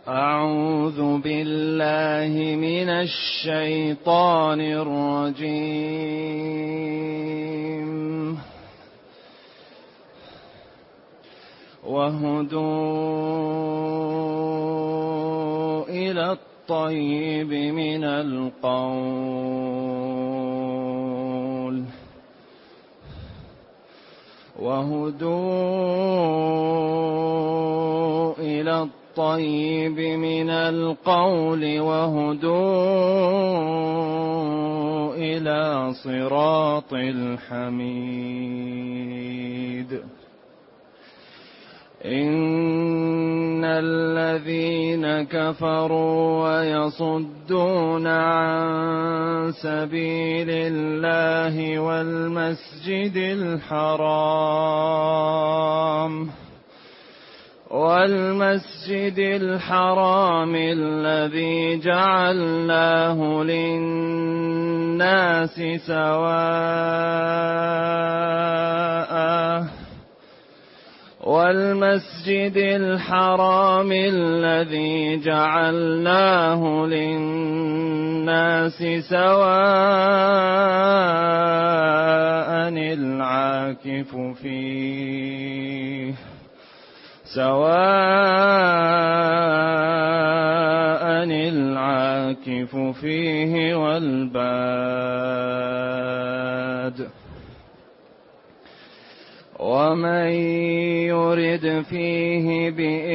أعوذ بالله من الشيطان الرجيم. وهدوا إلى الطيب من القول وهدوا إلى صراط الحميد. إن الذين كفروا ويصدون عن سبيل الله والمسجد الحرام الذي جعلناه للناس سواء العاكف فيه والباد. ومن يرد فيه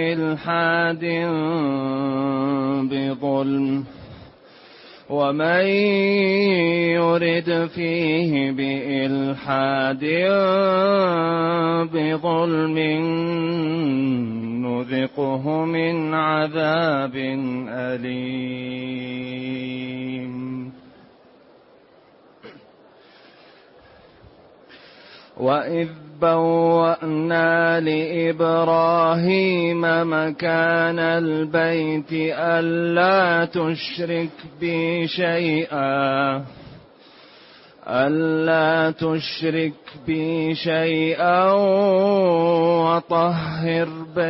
بإلحاد بظلم نذقه من عذاب أليم. وإذ بوأنا لإبراهيم مكان البيت ألا تشرك بي شيئا وطهر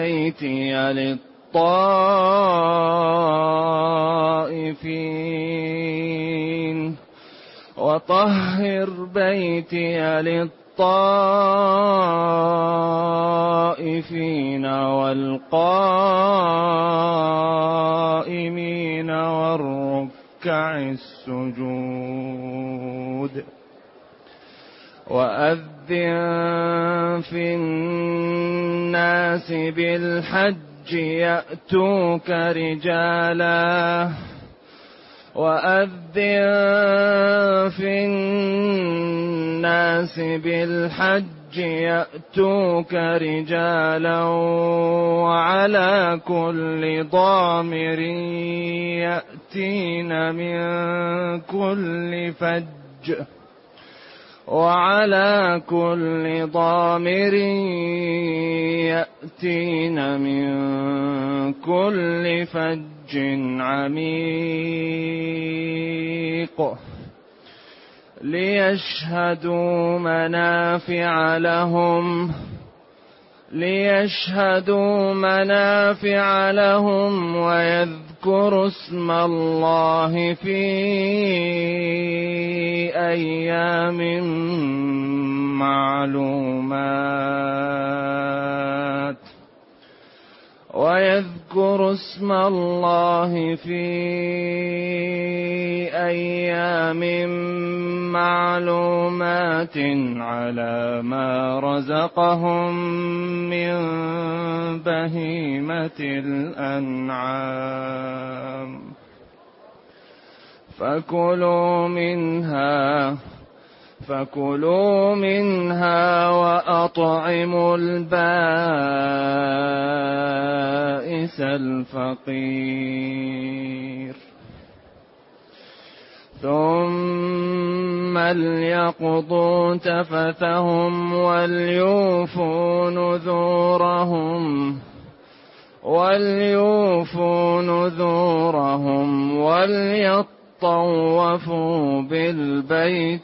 بيتي للطائفين والقائمين والركع السجود. وأذن في الناس بالحج يأتوك رجالا وعلى كل ضامر يأتين من كل فج عميق ليشهدوا منافع لهم ويذكروا اسم الله في أيام معلومات على ما رزقهم من بهيمة الأنعام. فكلوا منها وأطعموا البائس الفقير. ثم ليقضوا تفثهم وليوفوا نذورهم وليطوفوا بالبيت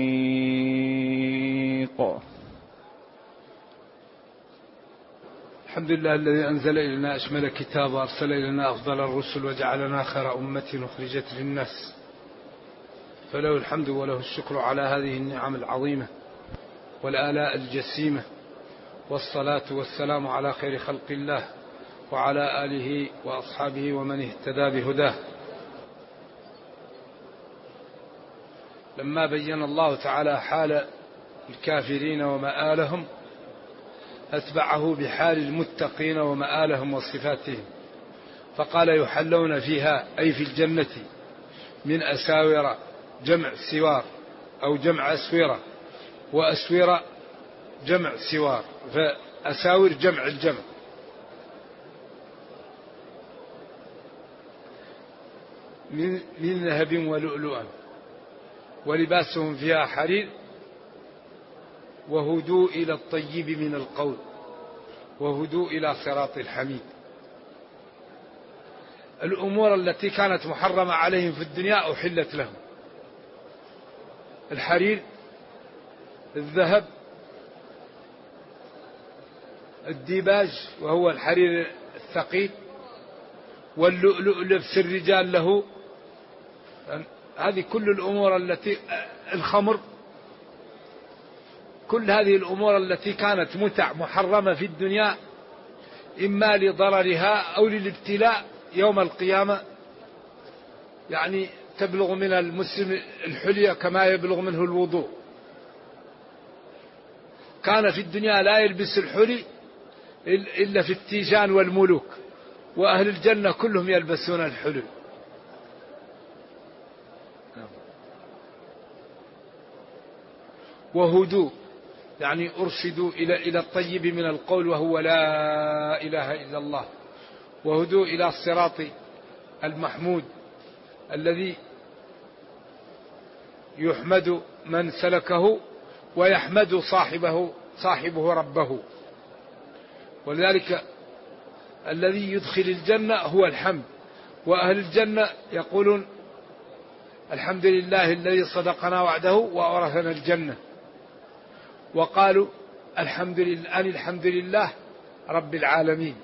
العتيق. الحمد لله الذي أنزل إلينا أشمل كتاب وأرسل إلينا أفضل الرسل وجعلنا خير أمة أخرجت للناس، فله الحمد وله الشكر على هذه النعم العظيمة والآلاء الجسيمة، والصلاة والسلام على خير خلق الله وعلى آله وأصحابه ومن اهتدى بهداه. لما بين الله تعالى حال الكافرين ومآلهم أتبعه بحال المتقين ومآلهم وصفاتهم، فقال يحلون فيها أي في الجنة من أساور، جمع سوار أو جمع أسورة، وأسورة جمع سوار، فأساور جمع الجمع، من ذهب ولؤلؤا، ولباسهم فيها حرير، وهدوا إلى الطيب من القول، وهدوا إلى صراط الحميد. الأمور التي كانت محرمة عليهم في الدنيا أحلت لهم: الحرير، الذهب، الديباج وهو الحرير الثقيل، واللؤلؤ لبس الرجال له. هذه كل الأمور التي، الخمر، كل هذه الأمور التي كانت متع محرمة في الدنيا إما لضررها أو للابتلاء يوم القيامة، يعني تبلغ من المسلم الحلية كما يبلغ منه الوضوء. كان في الدنيا لا يلبس الحلي إلا في التيجان والملوك، وأهل الجنة كلهم يلبسون الحلي. وهدوا يعني أرشدوا إلى الطيب من القول، وهو لا إله إلا الله. وهدوا إلى الصراط المحمود الذي يحمد من سلكه ويحمد صاحبه ربه. ولذلك الذي يدخل الجنة هو الحمد، وأهل الجنة يقولون الحمد لله الذي صدقنا وعده وأورثنا الجنة، وقالوا الحمد لله رب العالمين.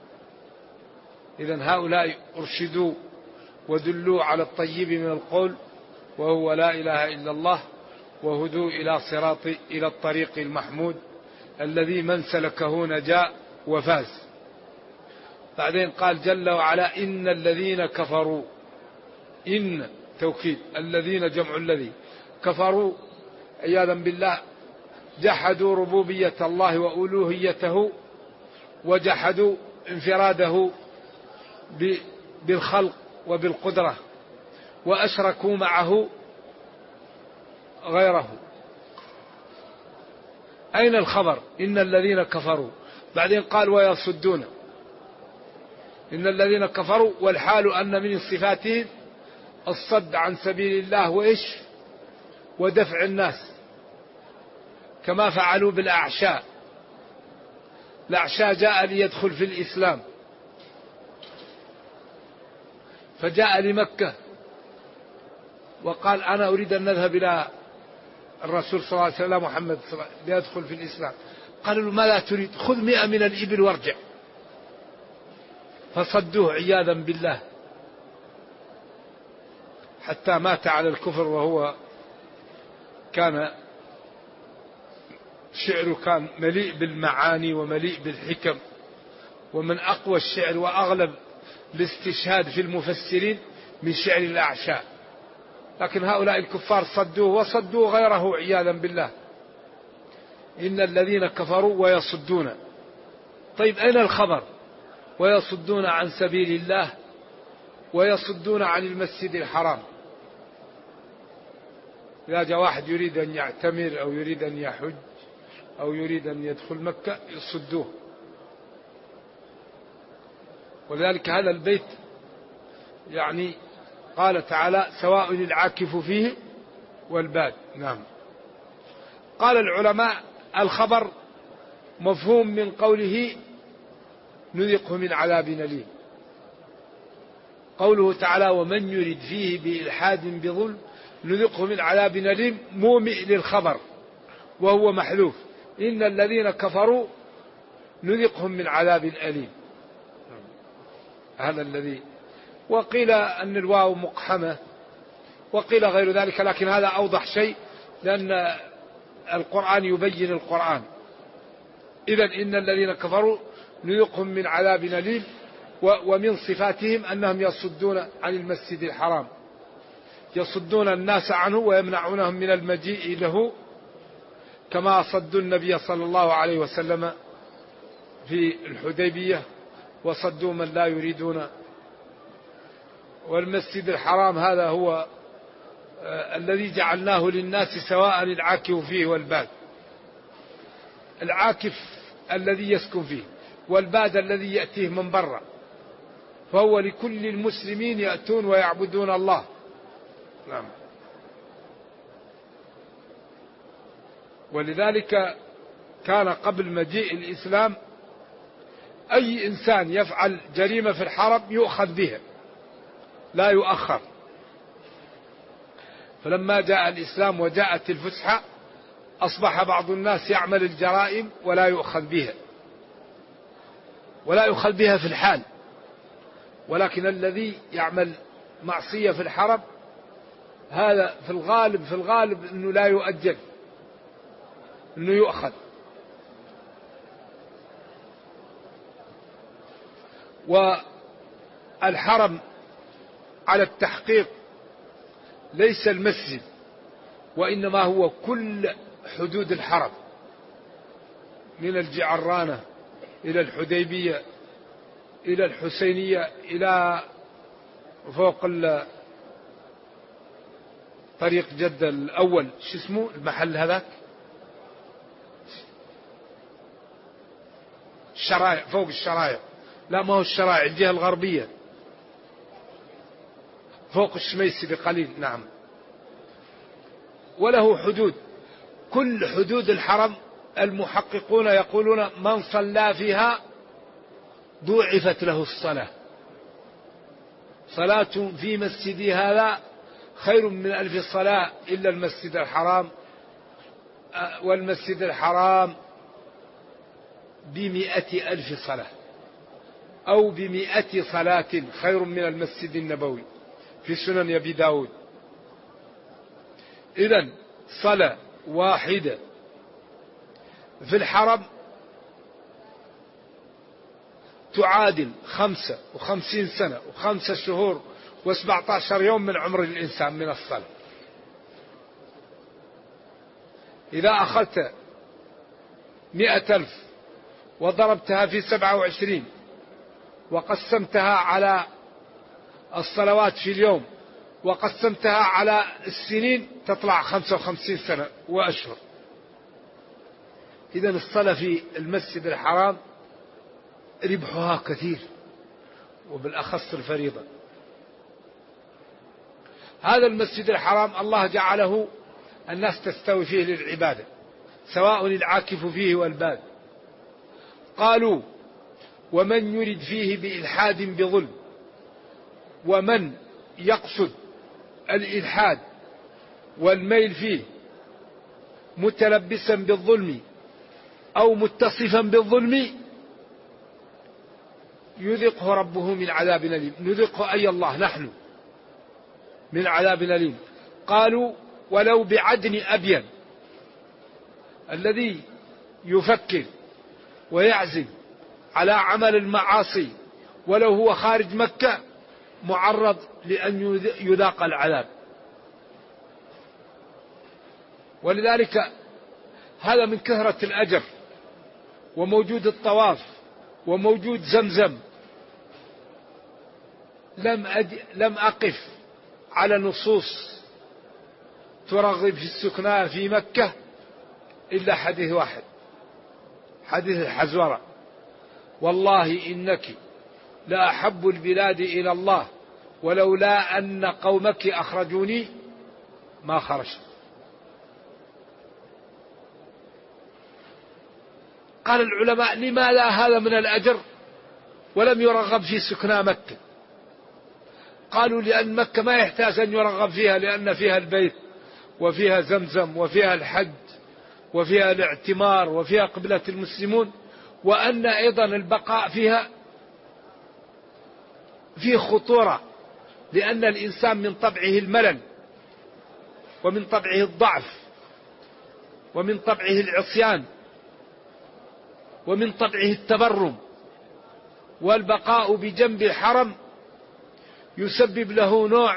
إذن هؤلاء أرشدوا ودلوا على الطيب من القول، وهو لا إله إلا الله، وهدوا إلى الطريق المحمود الذي من سلكه نجا وفاز. بعدين قال جل وعلا إن الذين كفروا، إن توكيد، الذين جمع الذي، كفروا عياذا بالله، جحدوا ربوبية الله وألوهيته، وجحدوا انفراده بالخلق وبالقدرة، وأشركوا معه غيره. أين الخبر؟ إن الذين كفروا. بعدين قال ويصدون، إن الذين كفروا، والحال أن من صفاتهم الصد عن سبيل الله، وإيش؟ ودفع الناس، كما فعلوا بالأعشاء. الأعشاء جاء ليدخل في الإسلام، فجاء لمكة وقال أنا أريد أن نذهب إلى الرسول صلى الله عليه وسلم محمد صلى الله عليه وسلم ليدخل في الإسلام. قالوا له ما لا تريد؟ خذ 100 من الإبل وارجع. فصدوه عياذا بالله حتى مات على الكفر، وهو كان شعره كان مليء بالمعاني ومليء بالحكم، ومن أقوى الشعر وأغلب الاستشهاد في المفسرين من شعر الأعشاء. لكن هؤلاء الكفار صدوه وصدوا غيره عياذا بالله. إن الذين كفروا ويصدون. طيب أين الخبر؟ ويصدون عن سبيل الله، ويصدون عن المسجد الحرام. إذا جاء واحد يريد أن يعتمر أو يريد أن يحج أو يريد أن يدخل مكة يصدوه. ولذلك هذا البيت يعني قال تعالى سواء العاكف فيه والباد. نعم. قال العلماء الخبر مفهوم من قوله نذقه من عذاب أليم. قوله تعالى ومن يرد فيه بإلحاد بظلم نذقه من عذاب أليم مومئ للخبر، وهو محذوف. إن الذين كفروا نذقهم من عذاب أليم. هذا الذي، وقيل أن الواو مقحمة وقيل غير ذلك، لكن هذا أوضح شيء لأن القرآن يبين القرآن. إذن إن الذين كفروا نذقهم من عذاب أليم. ومن صفاتهم أنهم يصدون عن المسجد الحرام، يصدون الناس عنه ويمنعونهم من المجيء له، كما صدوا النبي صلى الله عليه وسلم في الحديبية وصدوا من لا يريدون. والمسجد الحرام هذا هو الذي جعلناه للناس سواء العاكف فيه والباد. العاكف الذي يسكن فيه، والباد الذي يأتيه من برا، فهو لكل المسلمين يأتون ويعبدون الله. نعم. ولذلك كان قبل مجيء الإسلام أي إنسان يفعل جريمة في الحرم يؤخذ بها لا يؤخر. فلما جاء الإسلام وجاءت الفسحة أصبح بعض الناس يعمل الجرائم ولا يؤخذ بها، ولا يؤخذ بها في الحال، ولكن الذي يعمل معصية في الحرم هذا في الغالب أنه لا يؤجل، أنه يؤخذ. والحرم على التحقيق ليس المسجد، وإنما هو كل حدود الحرم، من الجعرانة إلى الحديبية إلى الحسينية إلى فوق طريق جدة الأول، شو اسمه المحل هذاك؟ الشرايع، فوق الشرايع، لا ما هو الشرايع، الجهة الغربية فوق الشميسي بقليل. نعم. وله حدود، كل حدود الحرم المحققون يقولون من صلى فيها ضُعفت له الصلاة، صلاة في مسجدي هذا خير من 1000 صلاة إلا المسجد الحرام، والمسجد الحرام ب100,000 صلاة أو ب100 صلاة خير من المسجد النبوي في سنن أبي داود. إذن صلاة واحدة في الحرم تعادل 55 سنة و5 شهور و17 يوم من عمر الإنسان من الصلاة. إذا أخذت 100,000 وضربتها في 27 وقسمتها على الصلوات في اليوم وقسمتها على السنين تطلع 55 سنة وأشهر. إذن الصلاة في المسجد الحرام ربحها كثير، وبالأخص الفريضة. هذا المسجد الحرام الله جعله الناس تستوي فيه للعبادة، سواء العاكف فيه والباد. قالوا ومن يرد فيه بإلحاد بظلم، ومن يقصد الإلحاد والميل فيه متلبسا بالظلم أو متصفا بالظلم يذقه ربه من عذاب أليم. نذقه أي الله نحن من عذاب أليم. قالوا ولو بعدن أبين، الذي يفكر ويعزم على عمل المعاصي ولو هو خارج مكة معرض لأن يذاق العذاب. ولذلك هذا من كثرة الأجر وموجود الطواف وموجود زمزم. لم أقف على نصوص ترغب في السكنى في مكة إلا حديث واحد، حديث الحزورة: والله إنك لا أحب البلاد إلى الله ولولا أن قومك أخرجوني ما خرجت. قال العلماء لماذا هذا من الأجر ولم يرغب في سكنى مكة؟ قالوا لأن مكة ما يحتاج أن يرغب فيها، لأن فيها البيت وفيها زمزم وفيها الحج وفيها الاعتمار وفيها قبلة المسلمون، وأن أيضا البقاء فيها فيه خطورة، لأن الإنسان من طبعه الملل، ومن طبعه الضعف، ومن طبعه العصيان، ومن طبعه التبرم، والبقاء بجنب الحرم يسبب له نوع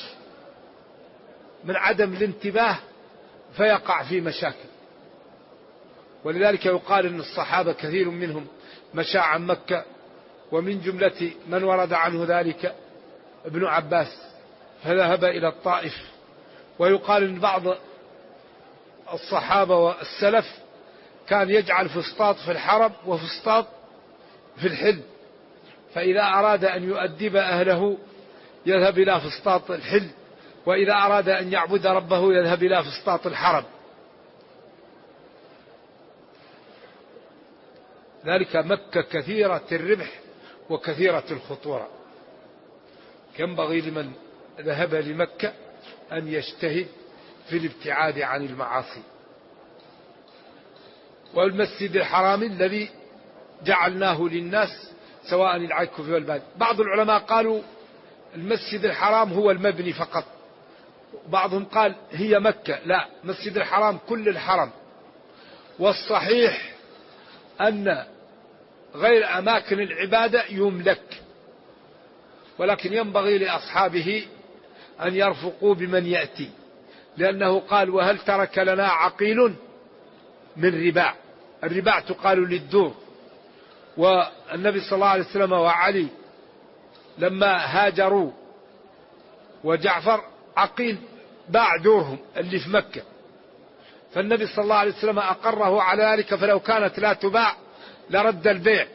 من عدم الانتباه، فيقع في مشاكل. ولذلك يقال أن الصحابة كثير منهم مشى عن مكة، ومن جملة من ورد عنه ذلك ابن عباس فذهب إلى الطائف. ويقال أن بعض الصحابة والسلف كان يجعل فسطاط في الحرم وفسطاط في الحل، فإذا أراد أن يؤدب أهله يذهب إلى فسطاط الحل، وإذا أراد أن يعبد ربه يذهب إلى فسطاط الحرم. ذلك مكة كثيرة الربح وكثيرة الخطورة. ينبغي لمن ذهب لمكة أن يجتهد في الابتعاد عن المعاصي. والمسجد الحرام الذي جعلناه للناس سواء العاكف والباد. بعض العلماء قالوا المسجد الحرام هو المبني فقط، بعضهم قال هي مكة، لا، مسجد الحرام كل الحرم. والصحيح أن غير أماكن العبادة يملك، ولكن ينبغي لأصحابه أن يرفقوا بمن يأتي، لأنه قال وهل ترك لنا عقيل من رباع. الرباع تقال للدور، والنبي صلى الله عليه وسلم وعلي لما هاجروا وجعفر عقيل باع دورهم اللي في مكة، فالنبي صلى الله عليه وسلم أقره على ذلك، فلو كانت لا تباع لرد البيع.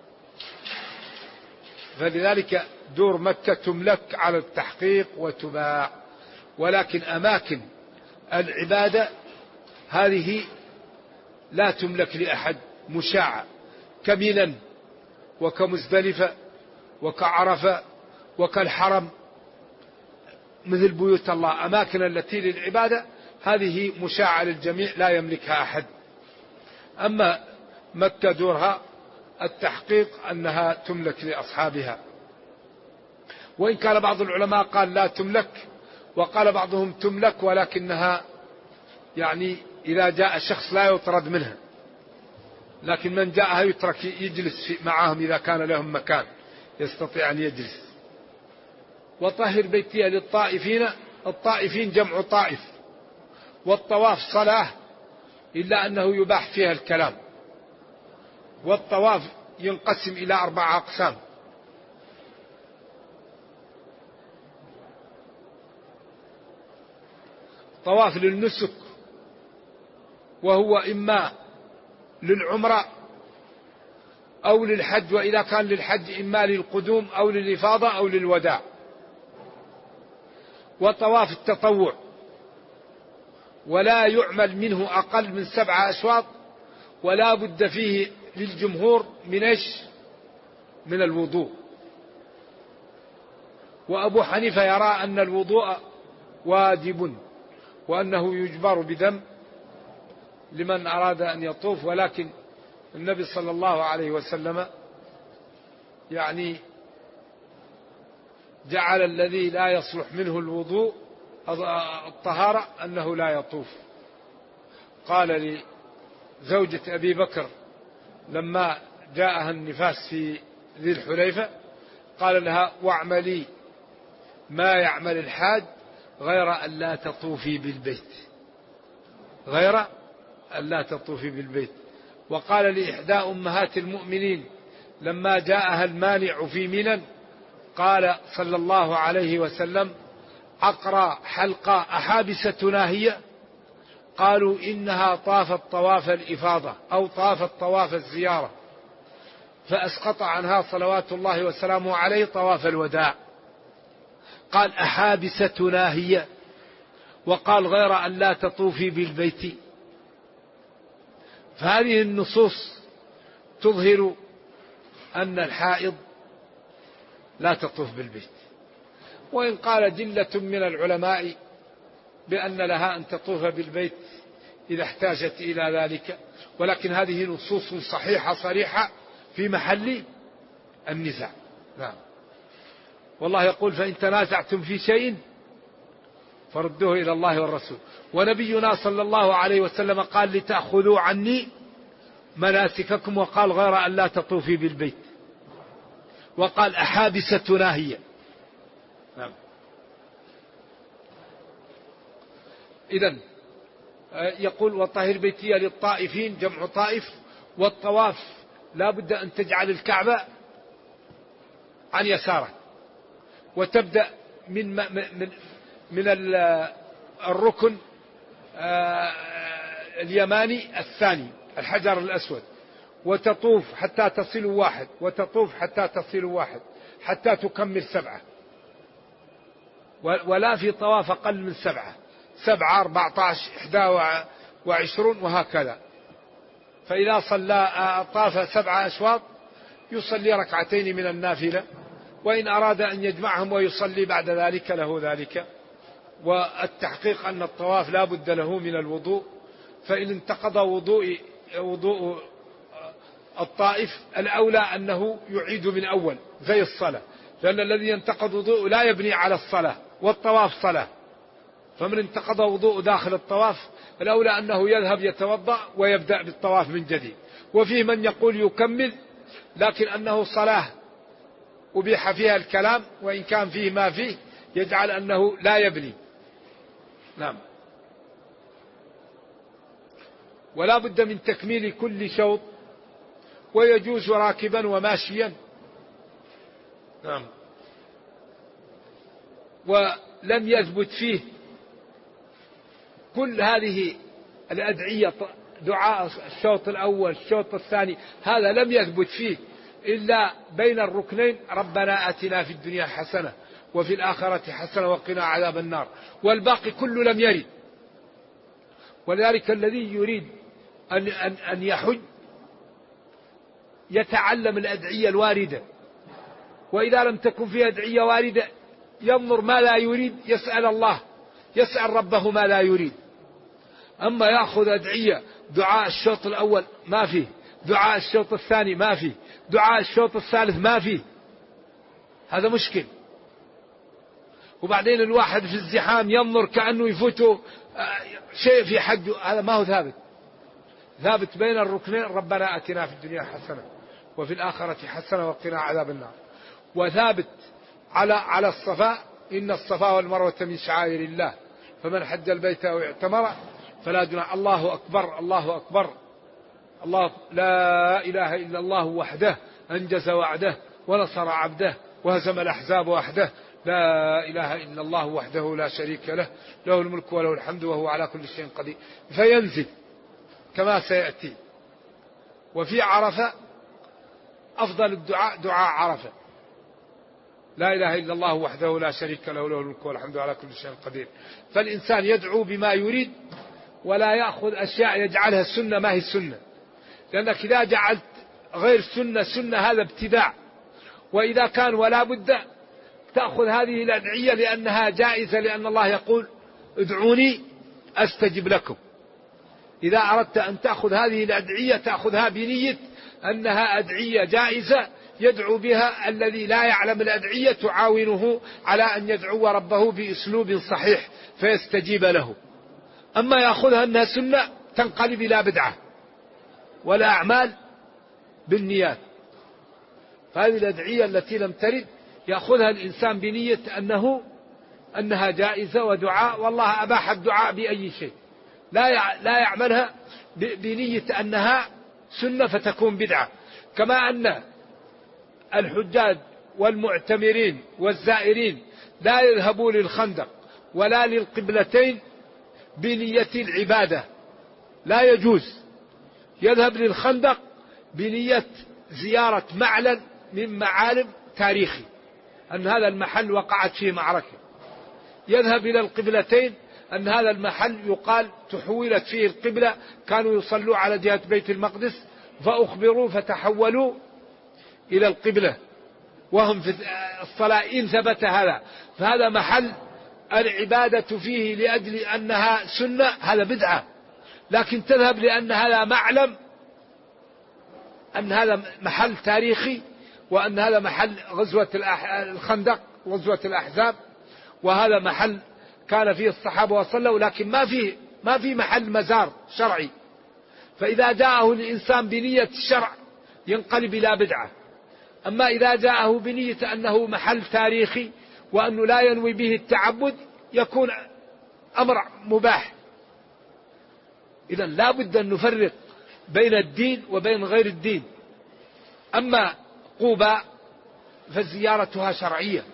فلذلك دور مكة تملك على التحقيق وتباع، ولكن أماكن العبادة هذه لا تملك لأحد، مشاعة، كمينا وكمزدلفة وكعرفة وكالحرم، مثل بيوت الله، أماكن التي للعبادة هذه مشاعة للجميع لا يملكها أحد. أما مكة دورها التحقيق أنها تملك لأصحابها، وإن كان بعض العلماء قال لا تملك، وقال بعضهم تملك ولكنها يعني إذا جاء شخص لا يطرد منها، لكن من جاءها يترك يجلس معهم إذا كان لهم مكان يستطيع أن يجلس. وطهر بيتي للطائفين، الطائفين جمع طائف، والطواف صلاة إلا أنه يباح فيها الكلام. والطواف ينقسم إلى 4 أقسام: طواف للنسك وهو إما للعمرة أو للحج، وإذا كان للحج إما للقدوم أو للإفاضة أو للوداع. وطواف التطوع ولا يعمل منه أقل من 7 أشواط، ولا بد فيه للجمهور من الوضوء. وأبو حنيفة يرى أن الوضوء واجب وأنه يجبر بدم لمن أراد أن يطوف، ولكن النبي صلى الله عليه وسلم يعني جعل الذي لا يصلح منه الوضوء الطهارة أنه لا يطوف. قال لزوجة أبي بكر لما جاءها النفاس في ذي الحليفة قال لها واعملي ما يعمل الحاج غير أن لا تطوفي بالبيت، غير أن لا تطوفي بالبيت. وقال لإحدى أمهات المؤمنين لما جاءها المانع في منى قال صلى الله عليه وسلم أقرأ حلقة أحابستنا هي؟ قالوا إنها طافت طواف الإفاضة أو طافت طواف الزيارة، فأسقط عنها صلوات الله وسلامه عليه طواف الوداع. قال أحابستنا هي، وقال غير أن لا تطوفي بالبيت. فهذه النصوص تظهر أن الحائض لا تطوف بالبيت. وإن قال جلة من العلماء بأن لها أن تطوف بالبيت إذا احتاجت إلى ذلك، ولكن هذه نصوص صحيحة صريحة في محل النزاع. نعم. والله يقول: فإن تنازعتم في شيء فردوه إلى الله والرسول. ونبينا صلى الله عليه وسلم قال: لتأخذوا عني مناسككم، وقال: غير أن لا تطوفي بالبيت، وقال: أحابستنا هي. نعم. إذن يقول: وطهر بيتي للطائفين، جمع طائف. والطواف لا بد أن تجعل الكعبة عن يساره، وتبدأ من الركن اليماني الثاني، الحجر الأسود، وتطوف حتى تصل واحد، وتطوف حتى تصل واحد، حتى تكمل 7. ولا في طواف أقل من 7، 7 14 21 وهكذا. فإذا طاف 7 أشواط يصلي ركعتين من النافلة، وإن أراد أن يجمعهم ويصلي بعد ذلك له ذلك. والتحقيق أن الطواف لا بد له من الوضوء، فإن انتقض وضوء الطائف الأولى أنه يعيد من أول زي الصلاة، لأن الذي ينتقض وضوء لا يبني على الصلاة، والطواف صلاة. فمن انتقض وضوء داخل الطواف الأولى أنه يذهب يتوضأ ويبدأ بالطواف من جديد. وفيه من يقول يكمل، لكن أنه صلاة أبيح فيها الكلام، وإن كان فيه ما فيه يجعل أنه لا يبني. نعم. ولا بد من تكميل كل شوط، ويجوز راكبا وماشيا. نعم. ولم يثبت فيه كل هذه الأدعية، دعاء الشوط الأول الشوط الثاني، هذا لم يثبت فيه إلا بين الركنين: ربنا آتنا في الدنيا حسنة وفي الآخرة حسنة وقنا عذاب النار. والباقي كله لم يرد. ولذلك الذي يريد أن يحج يتعلم الأدعية الواردة، وإذا لم تكن فيها أدعية واردة ينظر ما لا يريد، يسأل الله، يسأل ربه ما لا يريد. أما يأخذ أدعية دعاء الشوط الأول ما فيه، دعاء الشوط الثاني ما فيه، دعاء الشوط الثالث ما فيه، هذا مشكل. وبعدين الواحد في الزحام ينظر كأنه يفوته شيء في حجه، هذا ما هو ثابت. ثابت بين الركنين: ربنا آتنا في الدنيا حسنة وفي الآخرة حسنة وقنا عذاب النار. وثابت على الصفا: إن الصفا والمروة من شعائر الله، فمن حج البيت أو اعتمر فلا جناح. الله أكبر، الله أكبر، الله لا إله إلا الله وحده أنجز وعده ونصر عبده وهزم الأحزاب وحده، لا إله إلا الله وحده لا شريك له، له الملك وله الحمد وهو على كل شيء قدير. فينزل كما سيأتي. وفي عرفة أفضل الدعاء دعاء عرفة: لا إله إلا الله وحده لا شريك له، له الملك والحمد على كل شيء قدير. فالإنسان يدعو بما يريد، ولا يأخذ أشياء يجعلها سنة ما هي سنة، لأنك إذا جعلت غير سنة هذا ابتداع. وإذا كان ولا بد تأخذ هذه الأدعية لأنها جائزة، لأن الله يقول: ادعوني أستجب لكم. إذا أردت أن تأخذ هذه الأدعية تأخذها بنية أنها أدعية جائزة يدعو بها الذي لا يعلم الأدعية، تعاونه على أن يدعو ربه بأسلوب صحيح فيستجيب له. أما يأخذها أنها سنة تنقلب إلى بدعة، والأعمال بالنيات. فهذه الأدعية التي لم ترد يأخذها الإنسان بنية أنها جائزة ودعاء، والله أباح الدعاء بأي شيء، لا يعملها بنية أنها سنة فتكون بدعة. كما أن الحجاج والمعتمرين والزائرين لا يذهبوا للخندق ولا للقبلتين بنية العبادة، لا يجوز. يذهب للخندق بنية زيارة معلم من معالم تاريخي، أن هذا المحل وقعت فيه معركة. يذهب إلى القبلتين أن هذا المحل يقال تحولت فيه القبلة، كانوا يصلوا على جهة بيت المقدس فأخبروا فتحولوا إلى القبلة وهم في الصلاة، إن ثبت هذا فهذا محل العبادة فيه لأجل أنها سنة، هذا بدعة. لكن تذهب لأن هذا معلم، أن هذا محل تاريخي، وأن هذا محل غزوة الخندق، غزوة الأحزاب، وهذا محل كان فيه الصحابة وصلوا، لكن ما في محل مزار شرعي. فإذا جاءه الإنسان بنية الشرع ينقلب إلى بدعة. أما إذا جاءه بنية أنه محل تاريخي وأنه لا ينوي به التعبد يكون أمر مباح. إذن لا بد أن نفرق بين الدين وبين غير الدين. أما قوباء فزيارتها شرعية،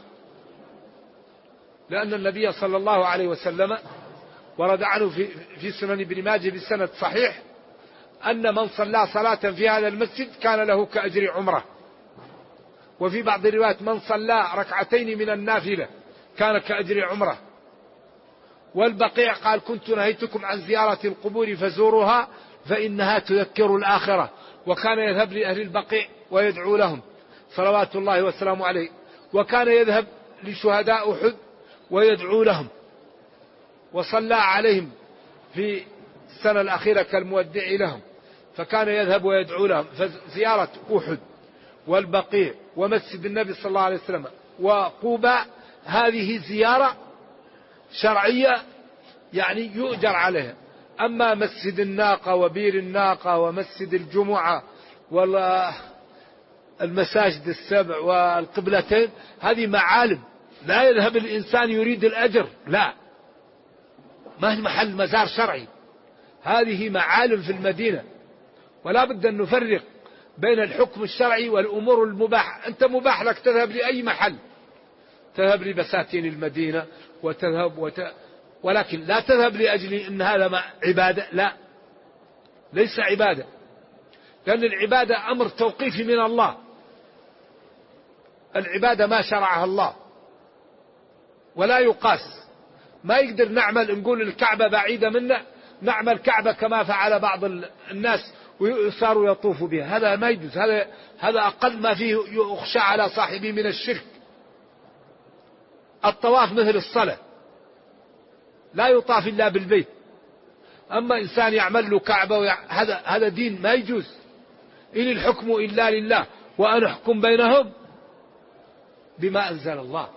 لأن النبي صلى الله عليه وسلم ورد عنه في سنن ابن ماجه بسند صحيح أن من صلى صلاة في هذا المسجد كان له كأجر عمره. وفي بعض الروايات من صلى ركعتين من النافلة كان كأجر عمره. والبقيع قال كنت نهيتكم عن زيارة القبور فزوروها فإنها تذكر الآخرة. وكان يذهب لأهل البقيع ويدعو لهم صلوات الله وسلامه عليه. وكان يذهب لشهداء أحد ويدعو لهم، وصلى عليهم في السنة الأخيرة كالمودع لهم، فكان يذهب ويدعو لهم. فزيارة أحد والبقيع ومسجد النبي صلى الله عليه وسلم وقوباء هذه زيارة شرعية يعني يؤجر عليها. أما مسجد الناقة وبير الناقة ومسجد الجمعة والمساجد السبع والقبلتين هذه معالم لا يذهب الإنسان يريد الأجر، لا، ما هي محل مزار شرعي، هذه معالم في المدينة. ولا بد أن نفرق بين الحكم الشرعي والأمور المباحة. أنت مباح لك تذهب لأي محل، تذهب لبساتين المدينة وتذهب ولكن لا تذهب لأجل أن هذا عبادة، لا، ليس عبادة، لأن العبادة أمر توقيفي من الله. العبادة ما شرعها الله ولا يقاس. ما يقدر نعمل نقول الكعبة بعيدة منا نعمل كعبة كما فعل بعض الناس ويصاروا يطوفوا بها، هذا ما يجوز. هذا أقل ما فيه يخشى على صاحبه من الشرك. الطواف مثل الصلاة لا يطاف إلا بالبيت. أما إنسان يعمل له كعبة هذا دين ما يجوز. إن الحكم إلا لله وأن أحكم بينهم بما أنزل الله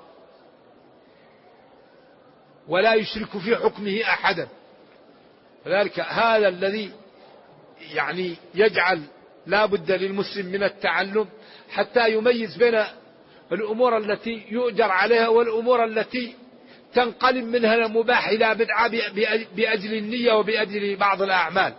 ولا يشرك في حكمه أحدا. فذلك هذا الذي يعني يجعل لا بد للمسلم من التعلم حتى يميز بين الأمور التي يؤجر عليها والأمور التي تنقلب منها المباح إلى بدعة بأجل النية وبأجل بعض الأعمال.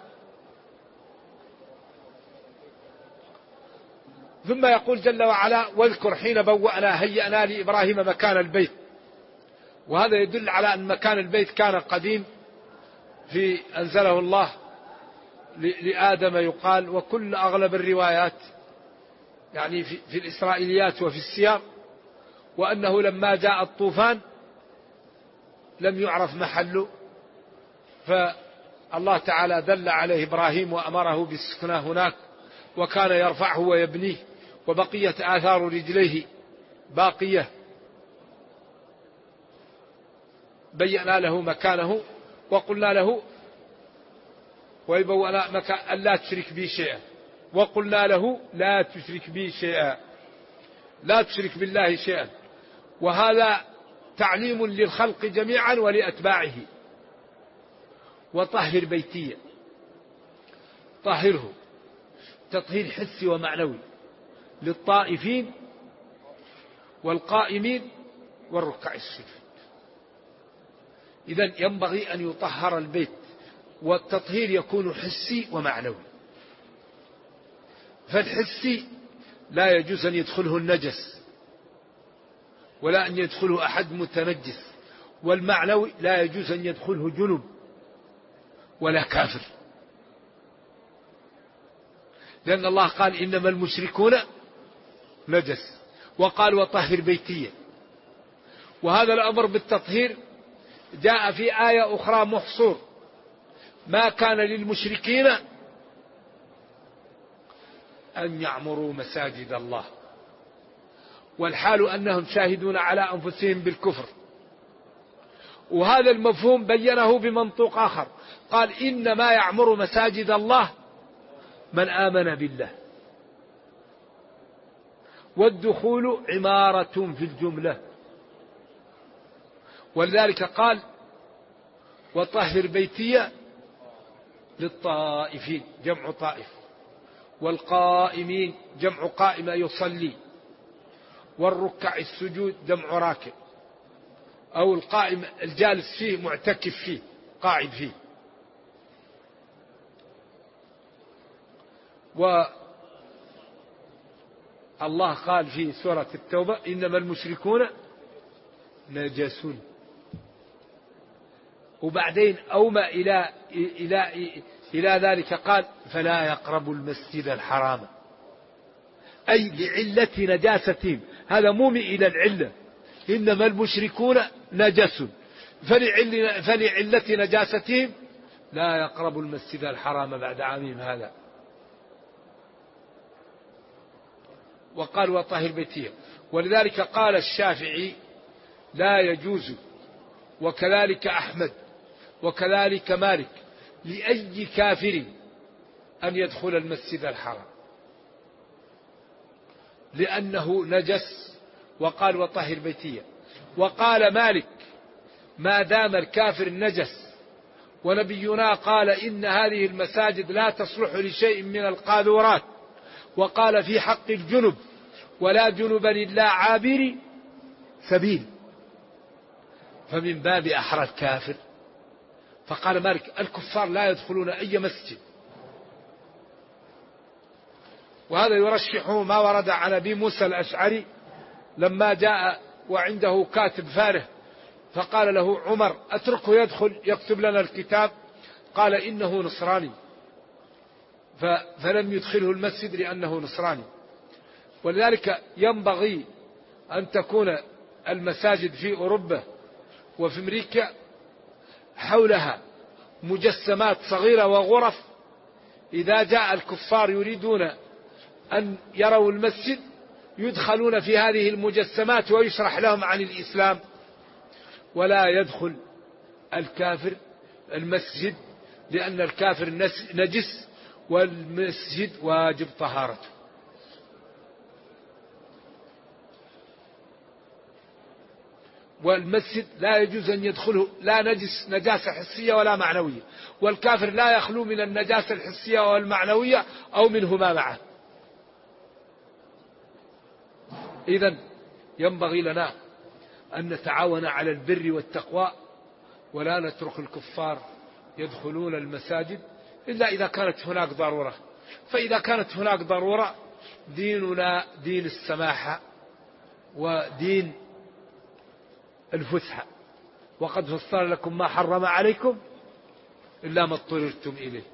ثم يقول جل وعلا واذكر حين بوأنا هيأنا لإبراهيم مكان البيت. وهذا يدل على أن مكان البيت كان قديم في أنزله الله لآدم يقال. وكل أغلب الروايات يعني في الإسرائيليات وفي السياق وأنه لما جاء الطوفان لم يعرف محله، فالله تعالى دل عليه إبراهيم وأمره بالسكنة هناك، وكان يرفعه ويبنيه، وبقية آثار رجليه باقية. بينا له مكانه وقلنا له ويبوأنا مكان لا تشرك بي شيئا، وقلنا له لا تشرك بي شيئا، لا تشرك بالله شيئا. وهذا تعليم للخلق جميعا ولأتباعه. وطهر بيتي، طهره تطهير حسي ومعنوي للطائفين والقائمين والركع السجود. إذن ينبغي أن يطهر البيت، والتطهير يكون حسي ومعنوي. فالحسي لا يجوز أن يدخله النجس ولا أن يدخله أحد متنجس، والمعنوي لا يجوز أن يدخله جنب ولا كافر، لأن الله قال إنما المشركون نجس، وقال وطهر بيتي. وهذا الأمر بالتطهير جاء في آية أخرى محصور: ما كان للمشركين أن يعمروا مساجد الله، والحال أنهم شاهدون على أنفسهم بالكفر. وهذا المفهوم بينه بمنطوق آخر، وقال إنما يعمر مساجد الله من آمن بالله، والدخول عمارة في الجملة. ولذلك قال وطهر بيتي للطائفين جمع طائف، والقائمين جمع قائم يصلي، والركع السجود جمع راكع، أو القائم الجالس فيه معتكف فيه قاعد فيه. والله قال في سورة التوبة إنما المشركون نجس، وبعدين أومى إلى ذلك قال فلا يقربوا المسجد الحرام، أي لعلة نجاستهم، هذا مومي إلى العلة، إنما المشركون نجس، فلعلة نجاستهم لا يقربوا المسجد الحرام بعد عامهم هذا. وقال وطهر بيتي. ولذلك قال الشافعي لا يجوز، وكذلك أحمد، وكذلك مالك، لأي كافر أن يدخل المسجد الحرام لأنه نجس. وقال وطهر بيتي. وقال مالك ما دام الكافر نجس، ونبينا قال إن هذه المساجد لا تصلح لشيء من القاذورات، وقال في حق الجنب ولا جنبا إلا عابر سبيل، فمن باب أحرى الكافر. فقال مالك الكفار لا يدخلون أي مسجد. وهذا يرشحه ما ورد عن أبي موسى الأشعري لما جاء وعنده كاتب فاره، فقال له عمر أتركه يدخل يكتب لنا الكتاب، قال إنه نصراني، فلم يدخله المسجد لأنه نصراني. ولذلك ينبغي أن تكون المساجد في أوروبا وفي أمريكا حولها مجسمات صغيرة وغرف، إذا جاء الكفار يريدون أن يروا المسجد يدخلون في هذه المجسمات ويشرح لهم عن الإسلام. ولا يدخل الكافر المسجد لأن الكافر نجس، والمسجد واجب طهارته. والمسجد لا يجوز أن يدخله لا نجاسة حسية ولا معنوية، والكافر لا يخلو من النجاسة الحسية والمعنوية أو منهما معا. إذن ينبغي لنا أن نتعاون على البر والتقوى، ولا نترك الكفار يدخلون المساجد إلا إذا كانت هناك ضرورة. فإذا كانت هناك ضرورة ديننا دين السماحة ودين الفسحة، وقد فصل لكم ما حرم عليكم إلا ما اضطررتم إليه.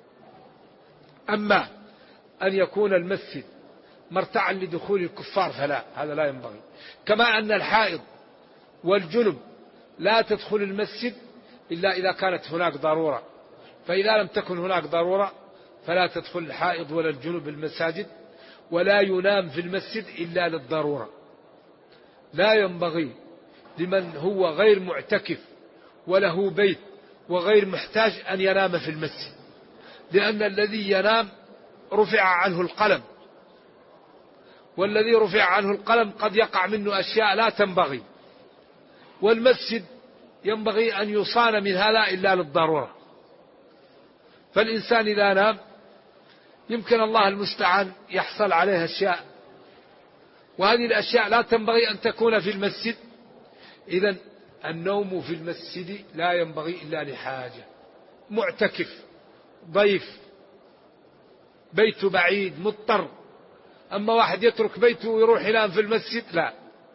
أما أن يكون المسجد مرتعا لدخول الكفار فلا، هذا لا ينبغي. كما أن الحائض والجنب لا تدخل المسجد إلا إذا كانت هناك ضرورة، فإذا لم تكن هناك ضرورة فلا تدخل الحائض ولا الجنب المساجد. ولا ينام في المسجد إلا للضرورة. لا ينبغي لمن هو غير معتكف وله بيت وغير محتاج أن ينام في المسجد، لأن الذي ينام رفع عنه القلم، والذي رفع عنه القلم قد يقع منه أشياء لا تنبغي. والمسجد ينبغي أن يصان من هذا إلا للضرورة. فالإنسان إذا نام يمكن الله المستعان يحصل عليه أشياء، وهذه الأشياء لا تنبغي أن تكون في المسجد. إذن النوم في المسجد لا ينبغي إلا لحاجة، معتكف، ضيف، بيته بعيد، مضطر. أما واحد يترك بيته ويروح ينام في المسجد لا.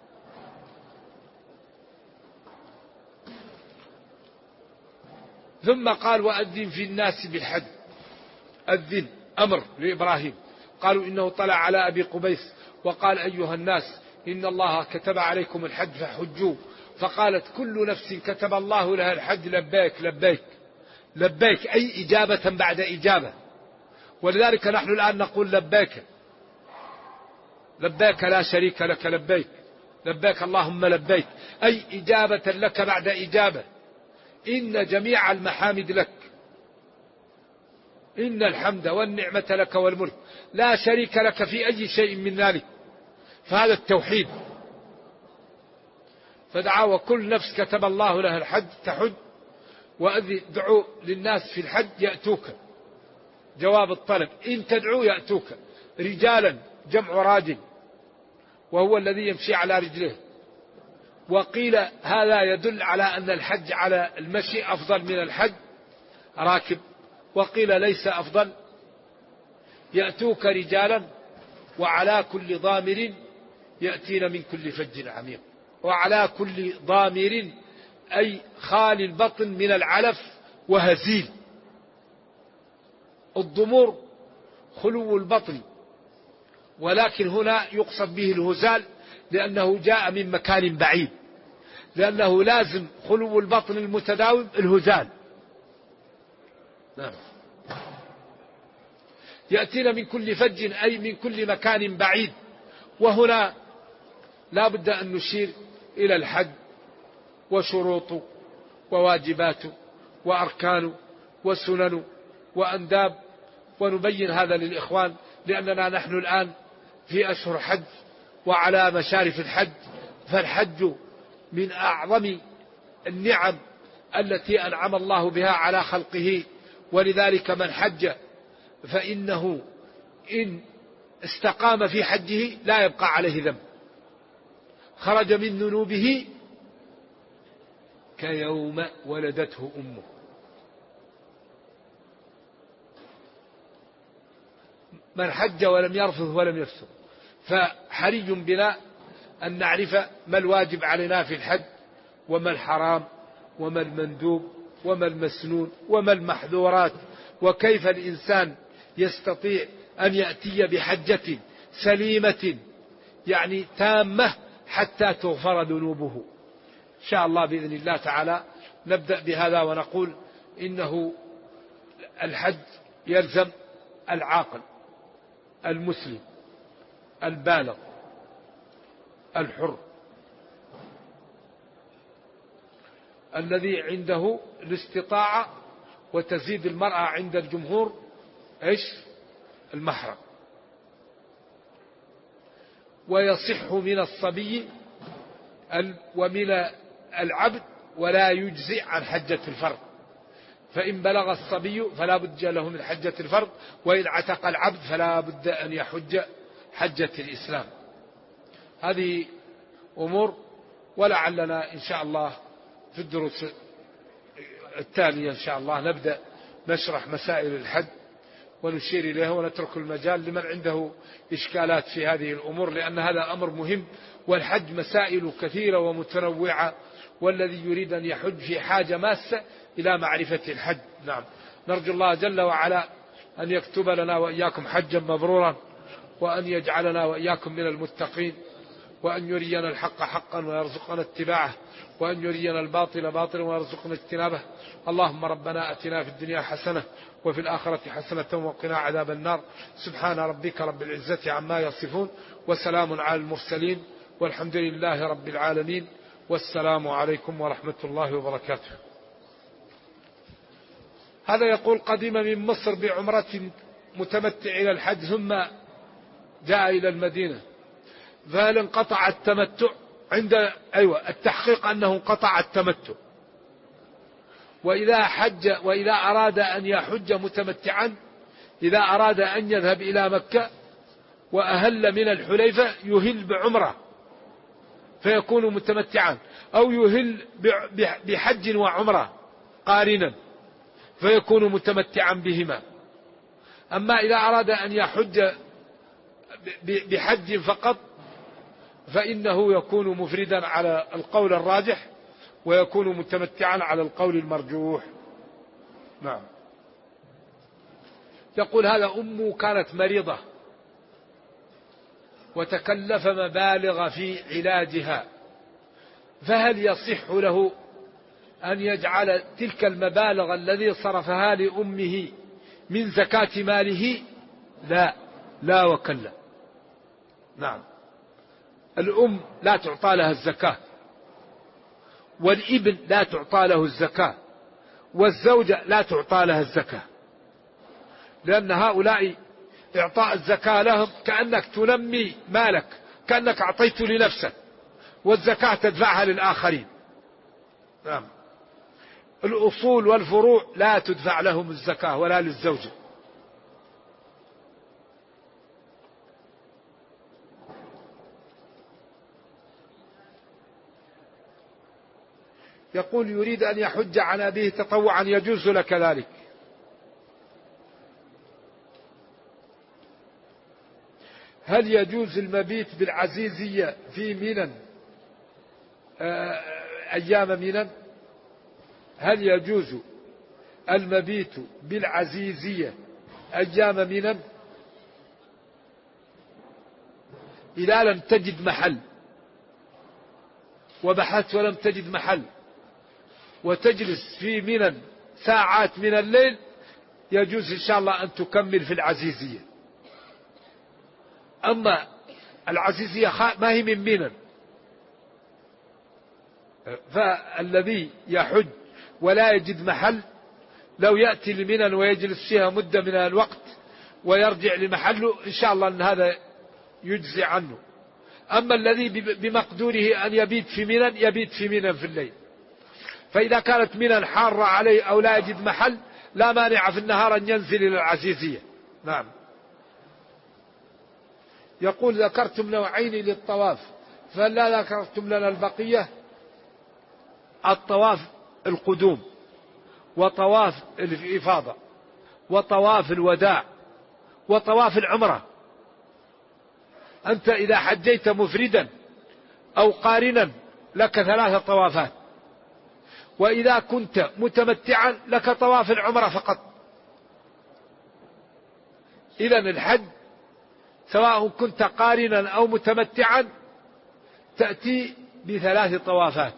ثم قال وأذن في الناس بالحج. أذن أمر لإبراهيم. قالوا إنه طلع على أبي قبيس وقال أيها الناس إن الله كتب عليكم الحج فحجوا، فقالت كل نفس كتب الله لها الحج لبيك لبيك لبيك، أي إجابة بعد إجابة. ولذلك نحن الآن نقول لبيك لبيك لا شريك لك لبيك لبيك اللهم لبيك، أي إجابة لك بعد إجابة. إن جميع المحامد لك إن الحمد والنعمة لك والملك لا شريك لك في أي شيء من ذلك. فهذا التوحيد. فدعا وكل نفس كتب الله لها الحج تحج، وادعوا للناس في الحج يأتوك، جواب الطلب، إن تدعوا يأتوك رجالا، جمع راجل وهو الذي يمشي على رجله. وقيل هذا يدل على أن الحج على المشي أفضل من الحج راكب، وقيل ليس أفضل. يأتوك رجالا وعلى كل ضامر يأتين من كل فج عميق. وعلى كل ضامر أي خال البطن من العلف وهزيل. الضمور خلو البطن، ولكن هنا يقصد به الهزال لأنه جاء من مكان بعيد، لأنه لازم خلو البطن المتداوم الهزال. نعم. يأتينا من كل فج أي من كل مكان بعيد. وهنا لا بد أن نشير إلى الحج وشروطه وواجباته وأركانه وسننه وأنداب، ونبين هذا للإخوان، لأننا نحن الآن في أشهر حج وعلى مشارف الحج. فالحج من أعظم النعم التي أنعم الله بها على خلقه، ولذلك من حج فإنه إن استقام في حجه لا يبقى عليه ذنب، خرج من ذنوبه كيوم ولدته أمه. من حج ولم يرفث ولم يفسق. فحري بنا أن نعرف ما الواجب علينا في الحج، وما الحرام، وما المندوب، وما المسنون، وما المحظورات، وكيف الإنسان يستطيع أن يأتي بحجة سليمة يعني تامة حتى تغفر ذنوبه. إن شاء الله بإذن الله تعالى نبدأ بهذا ونقول إنه الحج يلزم العاقل المسلم البالغ الحر الذي عنده الاستطاعة، وتزيد المرأة عند الجمهور إيش؟ المحرم. ويصح من الصبي ومن العبد، ولا يجزئ عن حجة الفرض. فإن بلغ الصبي فلا بد له من حجة الفرض، وإن عتق العبد فلا بد أن يحج حجة الإسلام. هذه أمور، ولعلنا إن شاء الله في الدروس التالية إن شاء الله نبدأ نشرح مسائل الحج ونشير إليها، ونترك المجال لمن عنده إشكالات في هذه الأمور، لأن هذا أمر مهم. والحج مسائل كثيرة ومتنوعة، والذي يريد أن يحج في حاجة ماسة إلى معرفة الحج. نعم. نرجو الله جل وعلا أن يكتب لنا وإياكم حجا مبرورا، وأن يجعلنا وإياكم من المتقين، وأن يرينا الحق حقا ويرزقنا اتباعه، وأن يرينا الباطل باطلا ويرزقنا اجتنابه. اللهم ربنا أتنا في الدنيا حسنة وفي الآخرة حسنة وقنا عذاب النار. سبحان ربك رب العزة عما يصفون، وسلام على المرسلين، والحمد لله رب العالمين، والسلام عليكم ورحمة الله وبركاته. هذا يقول قدم من مصر بعمرة متمتع إلى الحج ثم جاء إلى المدينة، فهل انقطع التمتع؟ عند التحقيق أنه انقطع التمتع. وإذا أراد أن يحج متمتعا، إذا أراد أن يذهب إلى مكة وأهل من الحليفة يهل بعمرة فيكون متمتعا، أو يهل بحج وعمرة قارنا فيكون متمتعا بهما. أما إذا أراد أن يحج بحج فقط فإنه يكون مفردا على القول الراجح، ويكون متمتعا على القول المرجوح. نعم. يقول هذا أمه كانت مريضة وتكلف مبالغ في علاجها، فهل يصح له أن يجعل تلك المبالغ الذي صرفها لأمه من زكاة ماله؟ لا وكلا. نعم. الأم لا تعطى لها الزكاة، والابن لا تعطى له الزكاة، والزوجة لا تعطى لها الزكاة. لأن هؤلاء إعطاء الزكاة لهم كأنك تنمي مالك، كأنك أعطيت لنفسك، والزكاة تدفعها للآخرين. نعم. الأصول والفروع لا تدفع لهم الزكاة ولا للزوجة. يقول يريد أن يحج عن أبيه تطوعا، يجوز لك ذلك. هل يجوز المبيت بالعزيزية في منى أيام منى؟ هل يجوز المبيت بالعزيزية أيام منى إذا لم تجد محل، وبحثت ولم تجد محل وتجلس في منى ساعات من الليل، يجوز إن شاء الله أن تكمل في العزيزية. أما العزيزية ما هي من منى، فالذي يحج ولا يجد محل لو يأتي لمنى ويجلس فيها مدة من الوقت ويرجع لمحله إن شاء الله أن هذا يجزي عنه. أما الذي بمقدوره أن يبيت في منى يبيت في منى في الليل. فإذا كانت منى حارة عليه أو لا يجد محل لا مانع في النهار أن ينزل إلى العزيزية. نعم. يقول ذكرتم نوعين للطواف فلا ذكرتم لنا البقية؟ الطواف القدوم، وطواف الإفاضة، وطواف الوداع، وطواف العمرة. أنت إذا حجيت مفردا أو قارنا لك 3 طوافات، وإذا كنت متمتعا لك طواف العمرة فقط. إذن الحج سواء كنت قارنا أو متمتعا تأتي ب3 طوافات: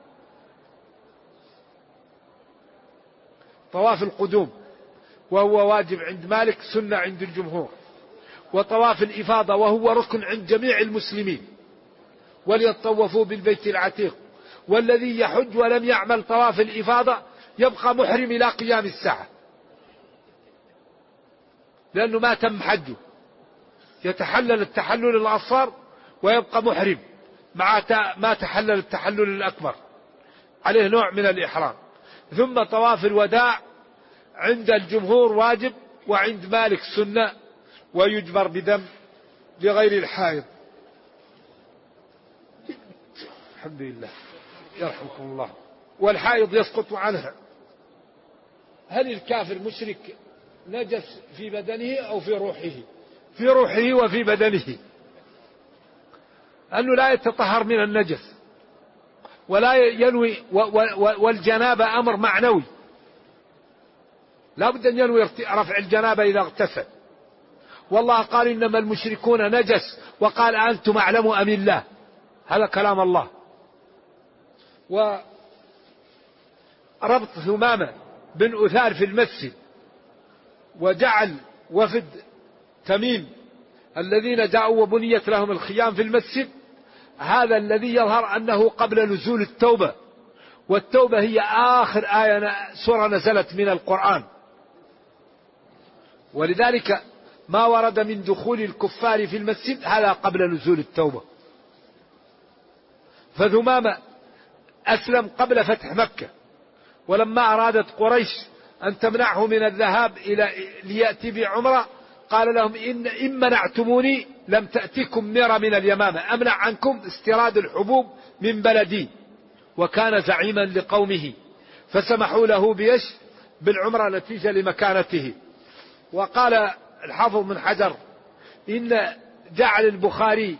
طواف القدوم وهو واجب عند مالك، سنة عند الجمهور، وطواف الإفاضة وهو ركن عند جميع المسلمين، وليطوفوا بالبيت العتيق. والذي يحج ولم يعمل طواف الإفاضة يبقى محرم إلى قيام الساعة، لأنه ما تم حجه، يتحلل التحلل الأصغر ويبقى محرم مع ما تحلل التحلل الأكبر، عليه نوع من الإحرام. ثم طواف الوداع عند الجمهور واجب، وعند مالك سنة، ويجبر بدم لغير الحائض. الحمد لله يرحمكم الله. والحائض يسقط عنها. هل الكافر مشرك نجس في بدنه أو في روحه؟ في روحه وفي بدنه، أنه لا يتطهر من النجس ولا ينوي، والجنابة أمر معنوي، لا بد أن ينوي رفع الجنابة إذا اغتسل. والله قال إنما المشركون نجس، وقال أنتم أعلم أم الله، هذا كلام الله. وربط ثمامة بن أثار في المسجد، وجعل وفد تميم الذين جاءوا وبنيت لهم الخيام في المسجد، هذا الذي يظهر أنه قبل نزول التوبة، والتوبة هي آخر سورة نزلت من القرآن، ولذلك ما ورد من دخول الكفار في المسجد هذا قبل نزول التوبة. فثمامة أسلم قبل فتح مكة، ولما أرادت قريش أن تمنعه من الذهاب ليأتي بعمرة قال لهم إن منعتموني لم تأتيكم ميرة من اليمامة، أمنع عنكم استيراد الحبوب من بلدي. وكان زعيما لقومه فسمحوا له بالعمرة نتيجة لمكانته. وقال الحافظ بن حجر إن جعل البخاري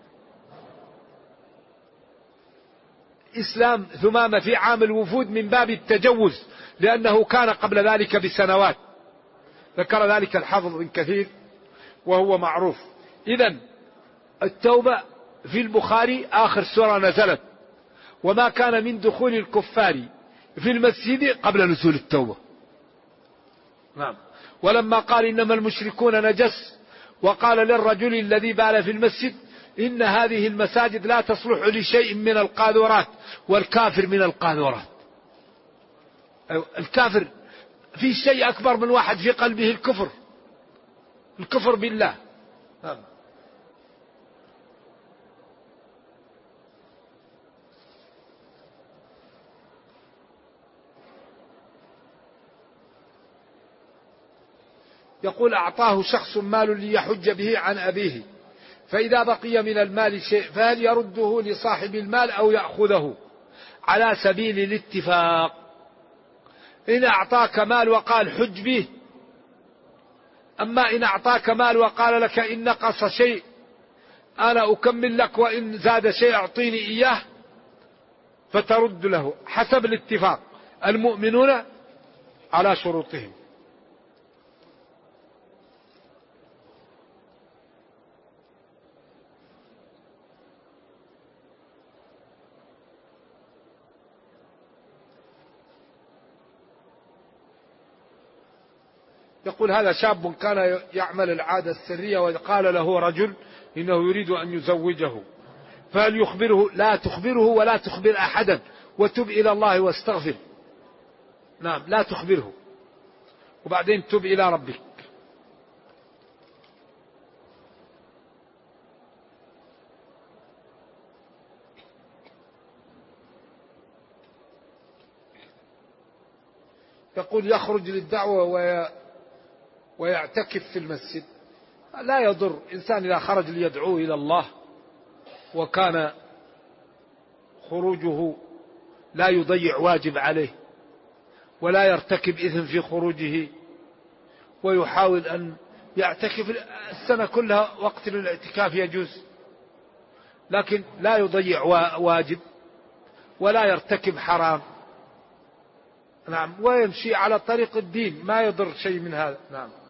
إسلام ثمامة في عام الوفود من باب التجوز، لأنه كان قبل ذلك بسنوات، ذكر ذلك الحافظ بن كثير وهو معروف. إذن التوبة في البخاري آخر سورة نزلت، وما كان من دخول الكفار في المسجد قبل نزول التوبة. نعم. ولما قال إنما المشركون نجس، وقال للرجل الذي بال في المسجد إن هذه المساجد لا تصلح لشيء من القاذورات، والكافر من القاذورات. الكافر في شيء أكبر من واحد في قلبه الكفر الكفر بالله. نعم. يقول أعطاه شخص مال ليحج به عن أبيه، فإذا بقي من المال شيء فهل يرده لصاحب المال أو يأخذه على سبيل الاتفاق؟ إن أعطاك مال وقال حج به، أما إن أعطاك مال وقال لك إن نقص شيء أنا أكمل لك وإن زاد شيء أعطيني إياه، فترد له حسب الاتفاق، المؤمنون على شروطهم. يقول هذا شاب كان يعمل العادة السرية وقال له رجل إنه يريد أن يزوجه، فهل يخبره؟ لا تخبره ولا تخبر أحدا، وتب إلى الله واستغفر. نعم، لا تخبره وبعدين تب إلى ربك. يقول يخرج للدعوة ويعتكف في المسجد، لا يضر. إنسان إذا خرج ليدعوه إلى الله وكان خروجه لا يضيع واجب عليه ولا يرتكب إثم في خروجه، ويحاول أن يعتكف السنة كلها، وقت الاعتكاف يجوز، لكن لا يضيع واجب ولا يرتكب حرام. نعم، ويمشي على طريق الدين، ما يضر شيء من هذا. نعم.